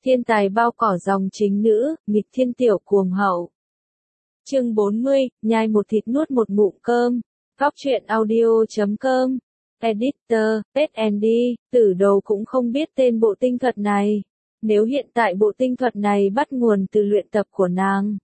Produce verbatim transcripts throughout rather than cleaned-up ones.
Thiên tài bao cỏ dòng chính nữ, nghịch thiên tiểu cuồng hậu. Chương bốn mươi, nhai một thịt nuốt một ngụm cơm. Góc truyện audio chấm com. Editor, Pet Andy, Tử Đồ cũng không biết tên bộ tinh thuật này. Nếu hiện tại bộ tinh thuật này bắt nguồn từ luyện tập của nàng,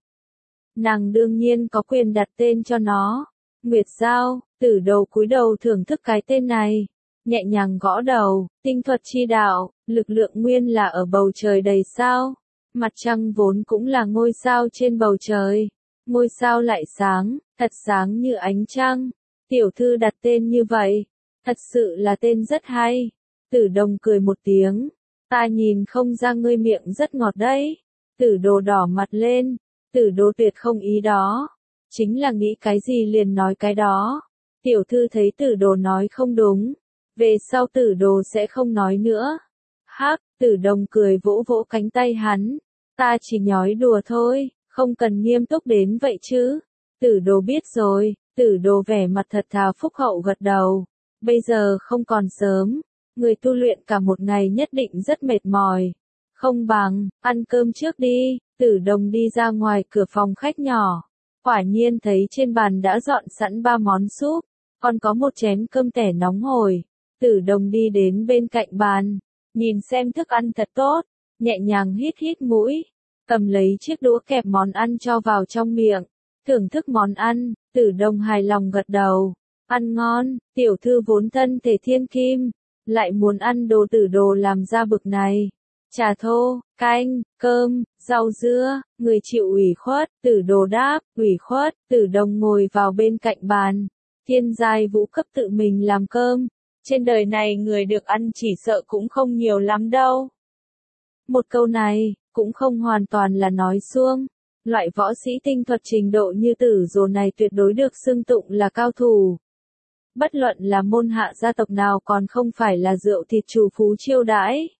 nàng đương nhiên có quyền đặt tên cho nó. Nguyệt Giao, Tử Đồ cúi đầu thưởng thức cái tên này, nhẹ nhàng gõ đầu. Tinh thuật chi đạo, lực lượng nguyên là ở bầu trời đầy sao. Mặt trăng vốn cũng là ngôi sao trên bầu trời. Ngôi sao lại sáng, thật sáng như ánh trăng. Tiểu thư đặt tên như vậy, thật sự là tên rất hay. Tử Đồng cười một tiếng, ta nhìn không ra ngươi miệng rất ngọt đấy. Tử Đồ đỏ mặt lên, Tử Đồ tuyệt không ý đó, chính là nghĩ cái gì liền nói cái đó. Tiểu thư thấy Tử Đồ nói không đúng, về sau Tử Đồ sẽ không nói nữa. Hắc, Tử Đồng cười vỗ vỗ cánh tay hắn, ta chỉ nhói đùa thôi, không cần nghiêm túc đến vậy chứ. Tử Đồ biết rồi. Tử Đồ vẻ mặt thật thà phúc hậu gật đầu. Bây giờ không còn sớm, người tu luyện cả một ngày nhất định rất mệt mỏi. Không bằng, ăn cơm trước đi. Tử Đồng đi ra ngoài cửa phòng khách nhỏ. Quả nhiên thấy trên bàn đã dọn sẵn ba món súp, còn có một chén cơm tẻ nóng hổi. Tử Đồng đi đến bên cạnh bàn, nhìn xem thức ăn thật tốt, nhẹ nhàng hít hít mũi, cầm lấy chiếc đũa kẹp món ăn cho vào trong miệng. Thưởng thức món ăn, Tử Đồng hài lòng gật đầu. Ăn ngon, tiểu thư vốn thân thể thiên kim, lại muốn ăn đồ Tử Đồ làm ra bực này. Trà thô, canh, cơm, rau dưa, người chịu ủy khuất. Tử Đồ đáp, ủy khuất. Tử Đồng ngồi vào bên cạnh bàn. Thiên giai vũ cấp tự mình làm cơm. Trên đời này người được ăn chỉ sợ cũng không nhiều lắm đâu. Một câu này, cũng không hoàn toàn là nói suông. Loại võ sĩ tinh thuật trình độ như Tử Đồ này tuyệt đối được xưng tụng là cao thủ. Bất luận là môn hạ gia tộc nào còn không phải là rượu thịt chủ phú chiêu đãi.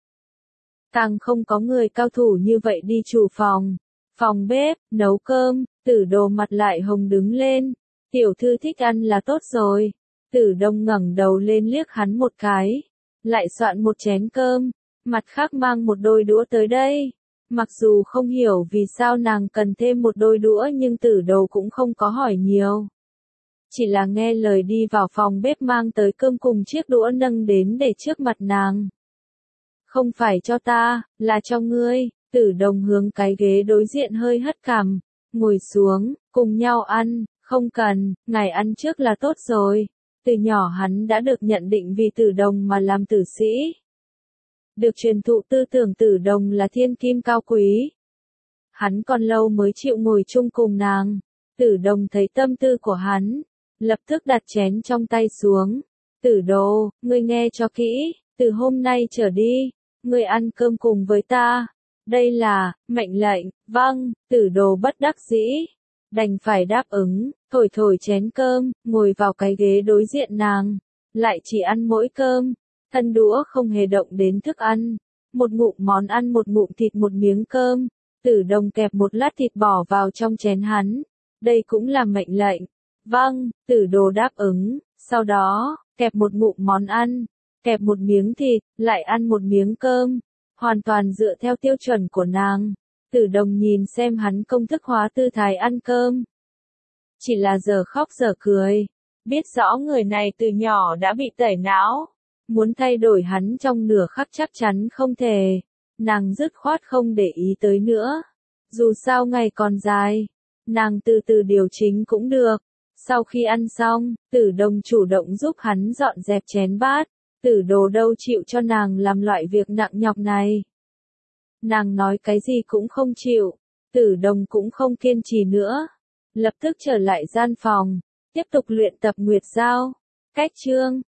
Càng không có người cao thủ như vậy đi chủ phòng, phòng bếp, nấu cơm. Tử Đồ mặt lại hồng đứng lên. Tiểu thư thích ăn là tốt rồi. Tử Đồng ngẩng đầu lên liếc hắn một cái, lại soạn một chén cơm, mặt khác mang một đôi đũa tới đây. Mặc dù không hiểu vì sao nàng cần thêm một đôi đũa nhưng Tử Đồ cũng không có hỏi nhiều. Chỉ là nghe lời đi vào phòng bếp mang tới cơm cùng chiếc đũa nâng đến để trước mặt nàng. Không phải cho ta, là cho ngươi. Tử Đồng hướng cái ghế đối diện hơi hất cằm, ngồi xuống, cùng nhau ăn. Không cần, ngài ăn trước là tốt rồi. Từ nhỏ hắn đã được nhận định vì Tử Đồng mà làm tử sĩ. Được truyền thụ tư tưởng Tử Đồng là thiên kim cao quý. Hắn còn lâu mới chịu ngồi chung cùng nàng. Tử Đồng thấy tâm tư của hắn, lập tức đặt chén trong tay xuống. Tử Đồ, ngươi nghe cho kỹ, từ hôm nay trở đi, ngươi ăn cơm cùng với ta. Đây là mệnh lệnh. Vâng. Tử Đồ bất đắc dĩ, đành phải đáp ứng, thổi thổi chén cơm, ngồi vào cái ghế đối diện nàng, lại chỉ ăn mỗi cơm. Thân đũa không hề động đến thức ăn. Một ngụm món ăn một ngụm thịt một miếng cơm. Tử Đồng kẹp một lát thịt bỏ vào trong chén hắn. Đây cũng là mệnh lệnh. Vâng. Tử Đồ đáp ứng. Sau đó, kẹp một ngụm món ăn, kẹp một miếng thịt, lại ăn một miếng cơm. Hoàn toàn dựa theo tiêu chuẩn của nàng. Tử Đồng nhìn xem hắn công thức hóa tư thái ăn cơm. Chỉ là giờ khóc giờ cười. Biết rõ người này từ nhỏ đã bị tẩy não. Muốn thay đổi hắn trong nửa khắc chắc chắn không thể. Nàng dứt khoát không để ý tới nữa. Dù sao ngày còn dài, nàng từ từ điều chỉnh cũng được. Sau khi ăn xong, Tử Đồng chủ động giúp hắn dọn dẹp chén bát. Tử Đồ đâu chịu cho nàng làm loại việc nặng nhọc này. Nàng nói cái gì cũng không chịu. Tử Đồng cũng không kiên trì nữa. Lập tức trở lại gian phòng, tiếp tục luyện tập Nguyệt Giao. Cách chương